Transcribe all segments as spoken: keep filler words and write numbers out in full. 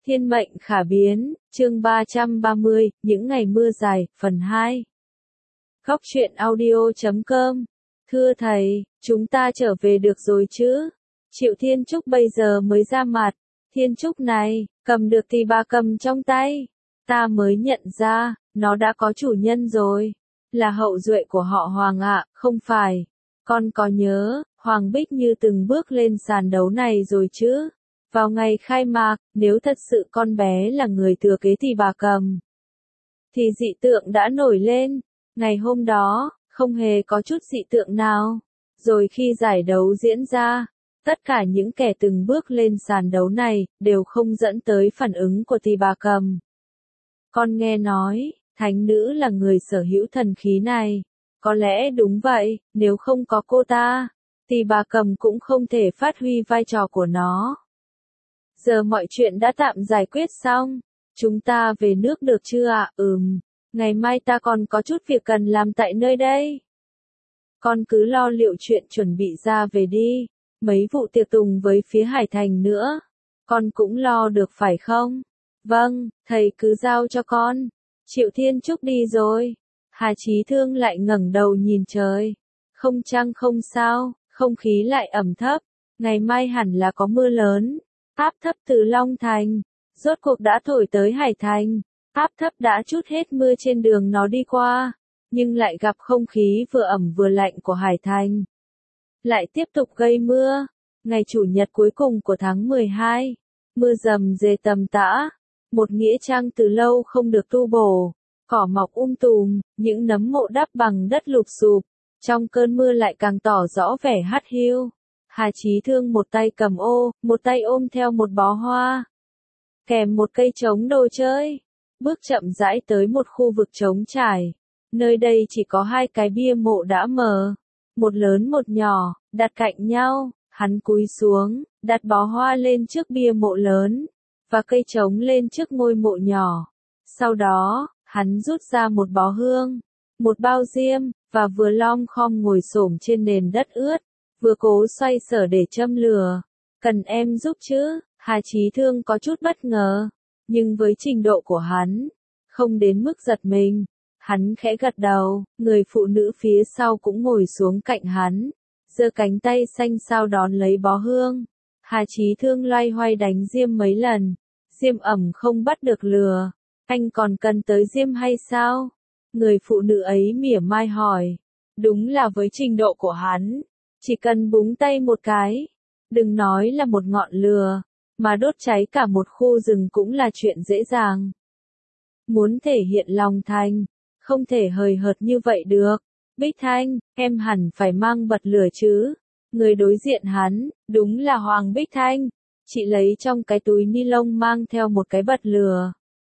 Thiên mệnh khả biến, chương ba trăm ba mươi, những ngày mưa dài, phần hai. Góc truyện audio chấm com. Thưa thầy, chúng ta trở về được rồi chứ? Triệu Thiên Trúc bây giờ mới ra mặt. Thiên Trúc này, cầm được thì bà cầm trong tay. Ta mới nhận ra, nó đã có chủ nhân rồi. Là hậu duệ của họ Hoàng ạ, không phải. Con có nhớ, Hoàng Bích Như từng bước lên sàn đấu này rồi chứ? Vào ngày khai mạc, nếu thật sự con bé là người thừa kế thì bà cầm, thì dị tượng đã nổi lên. Ngày hôm đó, không hề có chút dị tượng nào. Rồi khi giải đấu diễn ra, tất cả những kẻ từng bước lên sàn đấu này, đều không dẫn tới phản ứng của thì bà cầm. Con nghe nói, thánh nữ là người sở hữu thần khí này. Có lẽ đúng vậy, nếu không có cô ta, thì bà cầm cũng không thể phát huy vai trò của nó. Giờ mọi chuyện đã tạm giải quyết xong. Chúng ta về nước được chưa ạ? À? Ừm, ngày mai ta còn có chút việc cần làm tại nơi đây. Con cứ lo liệu chuyện chuẩn bị ra về đi. Mấy vụ tiệc tùng với phía Hải Thành nữa. Con cũng lo được phải không? Vâng, thầy cứ giao cho con. Triệu Thiên Trúc đi rồi. Hà Chí Thương lại ngẩng đầu nhìn trời. Không chăng không sao, không khí lại ẩm thấp. Ngày mai hẳn là có mưa lớn. Áp thấp từ Long Thành, rốt cuộc đã thổi tới Hải Thành. Áp thấp đã trút hết mưa trên đường nó đi qua, nhưng lại gặp không khí vừa ẩm vừa lạnh của Hải Thành. Lại tiếp tục gây mưa. Ngày Chủ nhật cuối cùng của tháng mười hai, mưa rầm rề tầm tã. Một nghĩa trang từ lâu không được tu bổ, cỏ mọc um tùm, những nấm mộ đắp bằng đất lụp xụp. Trong cơn mưa lại càng tỏ rõ vẻ hắt hiu. Hà Chí Thương một tay cầm ô, một tay ôm theo một bó hoa, kèm một cây trống đồ chơi, bước chậm rãi tới một khu vực trống trải. Nơi đây chỉ có hai cái bia mộ đã mờ, một lớn một nhỏ, đặt cạnh nhau. Hắn cúi xuống, đặt bó hoa lên trước bia mộ lớn, và cây trống lên trước ngôi mộ nhỏ. Sau đó, hắn rút ra một bó hương, một bao diêm, và vừa lom khom ngồi xổm trên nền đất ướt, vừa cố xoay sở để châm lửa. Cần em giúp chứ? Hà Chí Thương có chút bất ngờ, nhưng với trình độ của hắn, không đến mức giật mình. Hắn khẽ gật đầu, người phụ nữ phía sau cũng ngồi xuống cạnh hắn, giơ cánh tay xanh xao đón lấy bó hương. Hà Chí Thương loay hoay đánh diêm mấy lần, diêm ẩm không bắt được lửa. Anh còn cần tới diêm hay sao? Người phụ nữ ấy mỉa mai hỏi. Đúng là với trình độ của hắn, chỉ cần búng tay một cái, đừng nói là một ngọn lửa, mà đốt cháy cả một khu rừng cũng là chuyện dễ dàng. Muốn thể hiện lòng thành, không thể hời hợt như vậy được. Bích Thanh, em hẳn phải mang bật lửa chứ? Người đối diện hắn, đúng là Hoàng Bích Thanh. Chị lấy trong cái túi ni lông mang theo một cái bật lửa,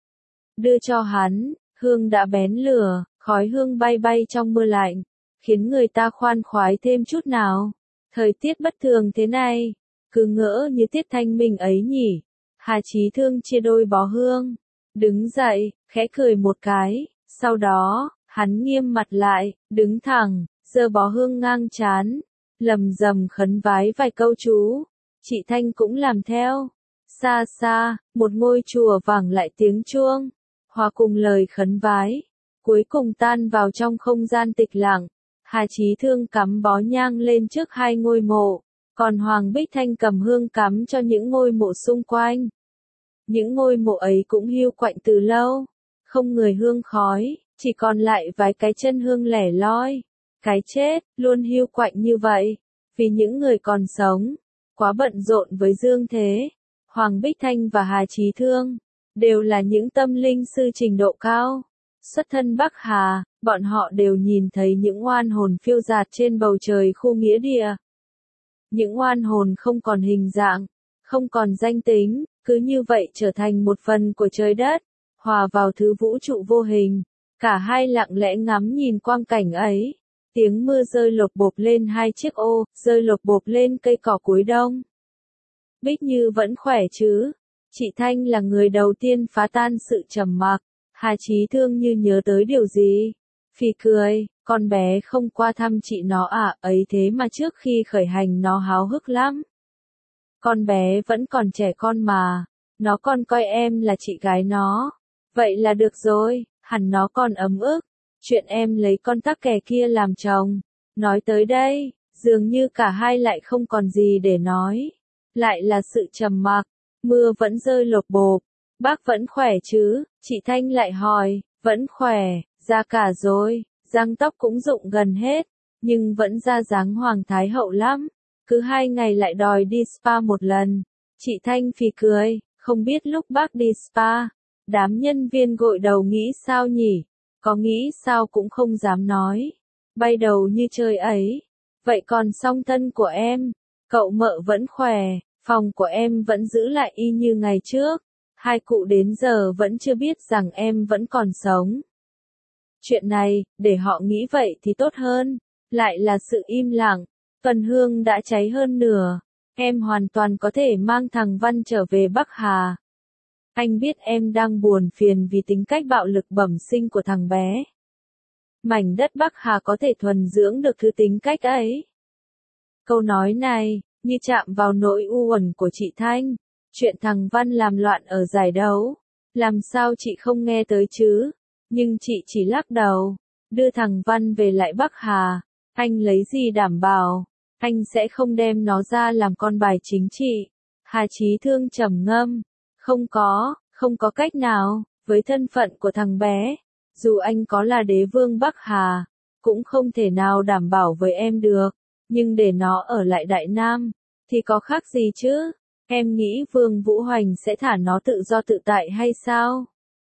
đưa cho hắn. Hương đã bén lửa, khói hương bay bay trong mưa lạnh, khiến người ta khoan khoái thêm chút nào. Thời tiết bất thường thế này, cứ ngỡ như tiết thanh minh ấy nhỉ. Hà Chí Thương chia đôi bó hương, đứng dậy, khẽ cười một cái, sau đó, hắn nghiêm mặt lại, đứng thẳng, giơ bó hương ngang trán, lầm rầm khấn vái vài câu chú. Chị Thanh cũng làm theo. Xa xa, một ngôi chùa vang lại tiếng chuông, hòa cùng lời khấn vái, cuối cùng tan vào trong không gian tịch lặng. Hà Chí Thương cắm bó nhang lên trước hai ngôi mộ, còn Hoàng Bích Thanh cầm hương cắm cho những ngôi mộ xung quanh. Những ngôi mộ ấy cũng hiu quạnh từ lâu, không người hương khói, chỉ còn lại vài cái chân hương lẻ loi. Cái chết, luôn hiu quạnh như vậy, vì những người còn sống, quá bận rộn với dương thế. Hoàng Bích Thanh và Hà Chí Thương đều là những tâm linh sư trình độ cao. Xuất thân Bắc Hà, bọn họ đều nhìn thấy những oan hồn phiêu dạt trên bầu trời khu nghĩa địa. Những oan hồn không còn hình dạng, không còn danh tính, cứ như vậy trở thành một phần của trời đất, hòa vào thứ vũ trụ vô hình. Cả hai lặng lẽ ngắm nhìn quang cảnh ấy. Tiếng mưa rơi lộp bộp lên hai chiếc ô, rơi lộp bộp lên cây cỏ cuối đông. Bích Như vẫn khỏe chứ? Chị Thanh là người đầu tiên phá tan sự trầm mặc. Hà Chí Thương như nhớ tới điều gì, phì cười. Con bé không qua thăm chị nó à? Ấy thế mà trước khi khởi hành nó háo hức lắm. Con bé vẫn còn trẻ con mà, Nó còn coi em là chị gái nó. Vậy là được rồi, hẳn nó còn ấm ức. Chuyện em lấy con tắc kè kia làm chồng. Nói tới đây, dường như cả hai lại không còn gì để nói. Lại là sự trầm mặc, mưa vẫn rơi lộp bộp. Bác vẫn khỏe chứ? Chị Thanh lại hỏi. Vẫn khỏe, già cả rồi, răng tóc cũng rụng gần hết, nhưng vẫn ra dáng hoàng thái hậu lắm. Cứ hai ngày lại đòi đi spa một lần. Chị Thanh phì cười, không biết lúc bác đi spa, đám nhân viên gội đầu nghĩ sao nhỉ? Có nghĩ sao cũng không dám nói. Bay đầu như chơi ấy. Vậy còn song thân của em? Cậu mợ vẫn khỏe, phòng của em vẫn giữ lại y như ngày trước. Hai cụ đến giờ vẫn chưa biết rằng em vẫn còn sống. Chuyện này, để họ nghĩ vậy thì tốt hơn. Lại là sự im lặng. Tuần hương đã cháy hơn nửa. Em hoàn toàn có thể mang thằng Văn trở về Bắc Hà. Anh biết em đang buồn phiền vì tính cách bạo lực bẩm sinh của thằng bé. Mảnh đất Bắc Hà có thể thuần dưỡng được thứ tính cách ấy. Câu nói này, như chạm vào nỗi u uẩn của chị Thanh. Chuyện thằng Văn làm loạn ở giải đấu. Làm sao chị không nghe tới chứ? Nhưng chị chỉ lắc đầu. Đưa thằng Văn về lại Bắc Hà. Anh lấy gì đảm bảo? Anh sẽ không đem nó ra làm con bài chính trị. Hà Chí Thương trầm ngâm. Không có, không có cách nào, với thân phận của thằng bé. Dù anh có là đế vương Bắc Hà, cũng không thể nào đảm bảo với em được. Nhưng để nó ở lại Đại Nam, thì có khác gì chứ? Em nghĩ Vương Vũ Hoành sẽ thả nó tự do tự tại hay sao?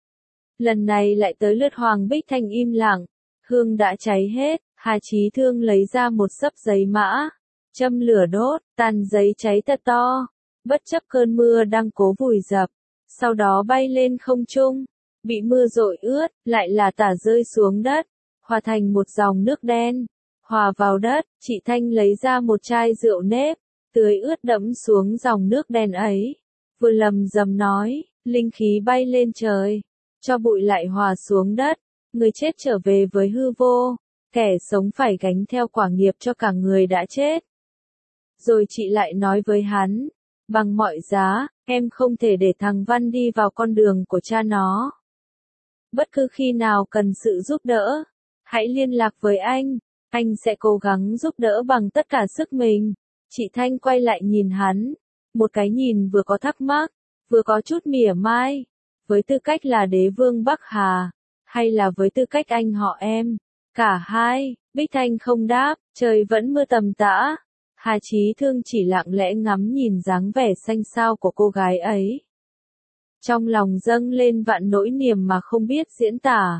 Lần này lại tới lượt Hoàng Bích Thanh im lặng. Hương đã cháy hết, Hà Chí Thương lấy ra một xấp giấy mã. Châm lửa đốt, tàn giấy cháy thật to. Bất chấp cơn mưa đang cố vùi dập. Sau đó bay lên không trung. Bị mưa dội ướt, lại là tả rơi xuống đất. Hòa thành một dòng nước đen. Hòa vào đất, chị Thanh lấy ra một chai rượu nếp. Tưới ướt đẫm xuống dòng nước đen ấy. Vừa lầm rầm nói, linh khí bay lên trời. Cho bụi lại hòa xuống đất. Người chết trở về với hư vô. Kẻ sống phải gánh theo quả nghiệp cho cả người đã chết. Rồi chị lại nói với hắn. Bằng mọi giá, em không thể để thằng Văn đi vào con đường của cha nó. Bất cứ khi nào cần sự giúp đỡ, hãy liên lạc với anh. Anh sẽ cố gắng giúp đỡ bằng tất cả sức mình. Chị Thanh quay lại nhìn hắn. Một cái nhìn vừa có thắc mắc, vừa có chút mỉa mai. Với tư cách là đế vương Bắc Hà, hay là với tư cách anh họ em? Cả hai, Bích Thanh không đáp, trời vẫn mưa tầm tã. Hà Chí Thương chỉ lặng lẽ ngắm nhìn dáng vẻ xanh xao của cô gái ấy. Trong lòng dâng lên vạn nỗi niềm mà không biết diễn tả.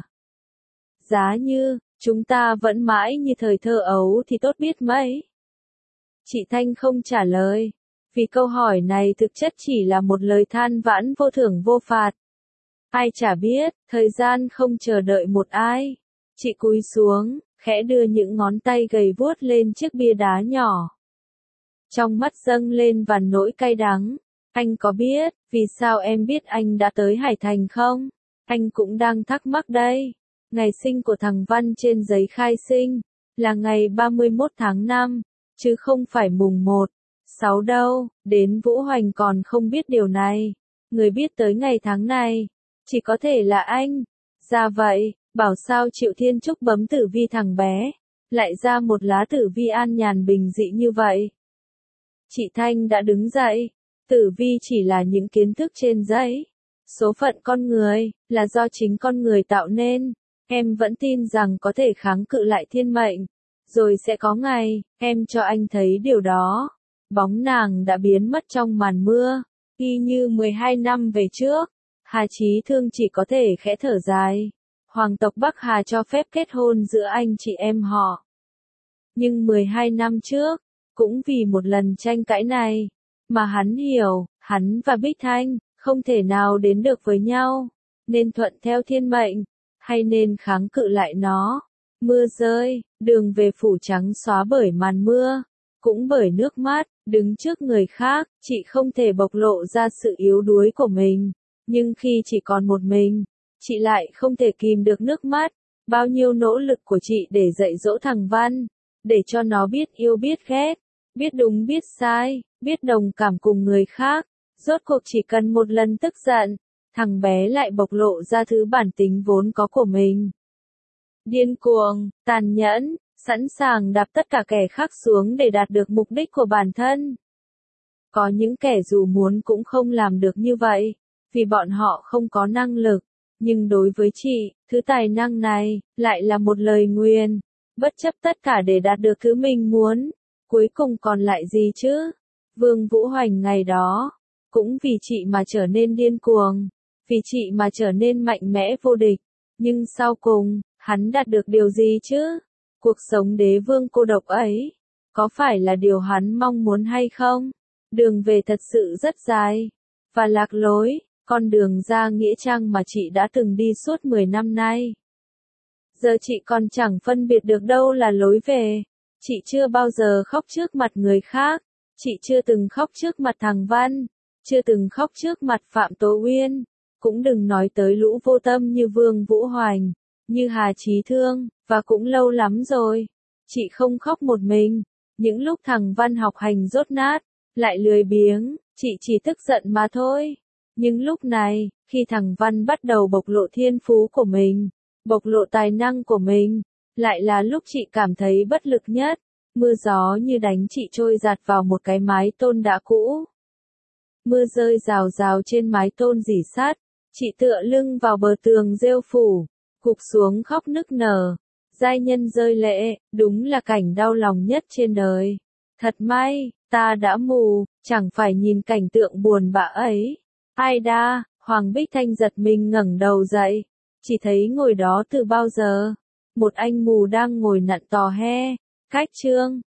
Giá như, chúng ta vẫn mãi như thời thơ ấu thì tốt biết mấy. Chị Thanh không trả lời, vì câu hỏi này thực chất chỉ là một lời than vãn vô thưởng vô phạt. Ai chả biết, thời gian không chờ đợi một ai. Chị cúi xuống, khẽ đưa những ngón tay gầy vuốt lên chiếc bia đá nhỏ. Trong mắt dâng lên vàn nỗi cay đắng. Anh có biết, vì sao em biết anh đã tới Hải Thành không? Anh cũng đang thắc mắc đây. Ngày sinh của thằng Văn trên giấy khai sinh, là ngày ba mươi mốt tháng năm, chứ không phải mùng một, sáu đâu, đến Vũ Hoành còn không biết điều này. Người biết tới ngày tháng này, chỉ có thể là anh. Ra vậy, bảo sao Triệu Thiên Trúc bấm tử vi thằng bé, lại ra một lá tử vi an nhàn bình dị như vậy. Chị Thanh đã đứng dậy. Tử vi chỉ là những kiến thức trên giấy. Số phận con người, là do chính con người tạo nên. Em vẫn tin rằng có thể kháng cự lại thiên mệnh. Rồi sẽ có ngày, em cho anh thấy điều đó. Bóng nàng đã biến mất trong màn mưa. Y như mười hai năm về trước. Hà Chí Thương chỉ có thể khẽ thở dài. Hoàng tộc Bắc Hà cho phép kết hôn giữa anh chị em họ. Nhưng mười hai năm trước, cũng vì một lần tranh cãi này, mà hắn hiểu, hắn và Bích Thanh, không thể nào đến được với nhau, nên thuận theo thiên mệnh, hay nên kháng cự lại nó. Mưa rơi, đường về phủ trắng xóa bởi màn mưa, cũng bởi nước mắt, đứng trước người khác, chị không thể bộc lộ ra sự yếu đuối của mình, nhưng khi chỉ còn một mình, chị lại không thể kìm được nước mắt. Bao nhiêu nỗ lực của chị để dạy dỗ thằng Văn, để cho nó biết yêu biết ghét, biết đúng biết sai, biết đồng cảm cùng người khác, Rốt cuộc chỉ cần một lần tức giận, thằng bé lại bộc lộ ra thứ bản tính vốn có của mình. Điên cuồng, tàn nhẫn, sẵn sàng đạp tất cả kẻ khác xuống để đạt được mục đích của bản thân. Có những kẻ dù muốn cũng không làm được như vậy, vì bọn họ không có năng lực. Nhưng đối với chị, thứ tài năng này, lại là một lời nguyền. Bất chấp tất cả để đạt được thứ mình muốn. Cuối cùng còn lại gì chứ? Vương Vũ Hoành ngày đó, cũng vì chị mà trở nên điên cuồng. Vì chị mà trở nên mạnh mẽ vô địch. Nhưng sau cùng, hắn đạt được điều gì chứ? Cuộc sống đế vương cô độc ấy, có phải là điều hắn mong muốn hay không? Đường về thật sự rất dài, và lạc lối, con đường ra nghĩa trang mà chị đã từng đi suốt mười năm nay. Giờ chị còn chẳng phân biệt được đâu là lối về. Chị chưa bao giờ khóc trước mặt người khác. Chị chưa từng khóc trước mặt thằng Văn. Chưa từng khóc trước mặt Phạm Tố Uyên. Cũng đừng nói tới lũ vô tâm như Vương Vũ Hoành, như Hà Chí Thương, và cũng lâu lắm rồi. Chị không khóc một mình. Những lúc thằng Văn học hành dốt nát, lại lười biếng, chị chỉ tức giận mà thôi. Nhưng lúc này, khi thằng Văn bắt đầu bộc lộ thiên phú của mình, bộc lộ tài năng của mình, lại là lúc chị cảm thấy bất lực nhất. Mưa gió như đánh chị trôi giạt vào một cái mái tôn đã cũ. Mưa rơi rào rào trên mái tôn rỉ sắt, chị tựa lưng vào bờ tường rêu phủ, gục xuống khóc nức nở. Giai nhân rơi lệ, đúng là cảnh đau lòng nhất trên đời. Thật may, ta đã mù, chẳng phải nhìn cảnh tượng buồn bã ấy. Ai đa, Hoàng Bích Thanh giật mình ngẩng đầu dậy, chỉ thấy ngồi đó từ bao giờ. Một anh mù đang ngồi nặn tò he, cách chương.